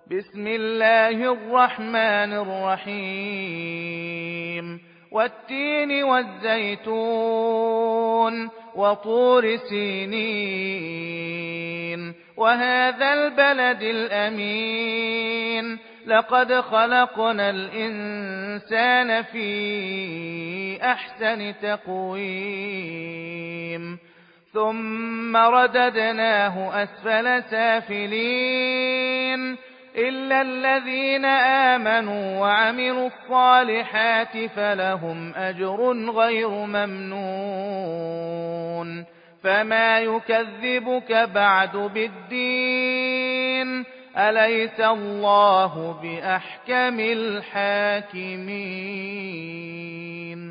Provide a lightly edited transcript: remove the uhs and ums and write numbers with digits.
بسم الله الرحمن الرحيم والتين والزيتون وطور سينين وهذا البلد الأمين لقد خلقنا الإنسان في أحسن تقويم ثم رددناه أسفل سافلين إلا الذين آمنوا وعملوا الصالحات فلهم أجر غير ممنون فما يكذبك بعد بالدين أليس الله بأحكم الحاكمين